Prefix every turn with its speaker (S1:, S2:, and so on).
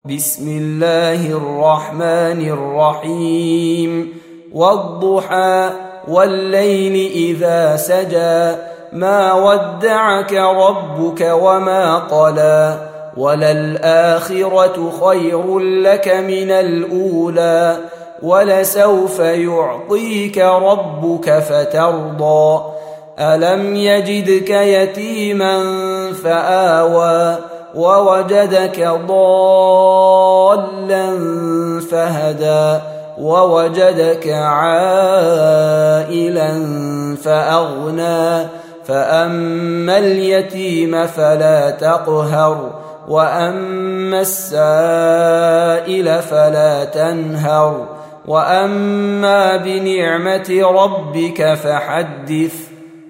S1: بسم الله الرحمن الرحيم والضحى والليل إذا سجى ما ودعك ربك وما قلى وللآخرة خير لك من الأولى ولسوف يعطيك ربك فترضى ألم يجدك يتيما فآوى ووجدك ضالا فهدى ووجدك عائلا فأغنى فأما اليتيم فلا تقهر وأما السائل فلا تنهر وأما بنعمة ربك فحدث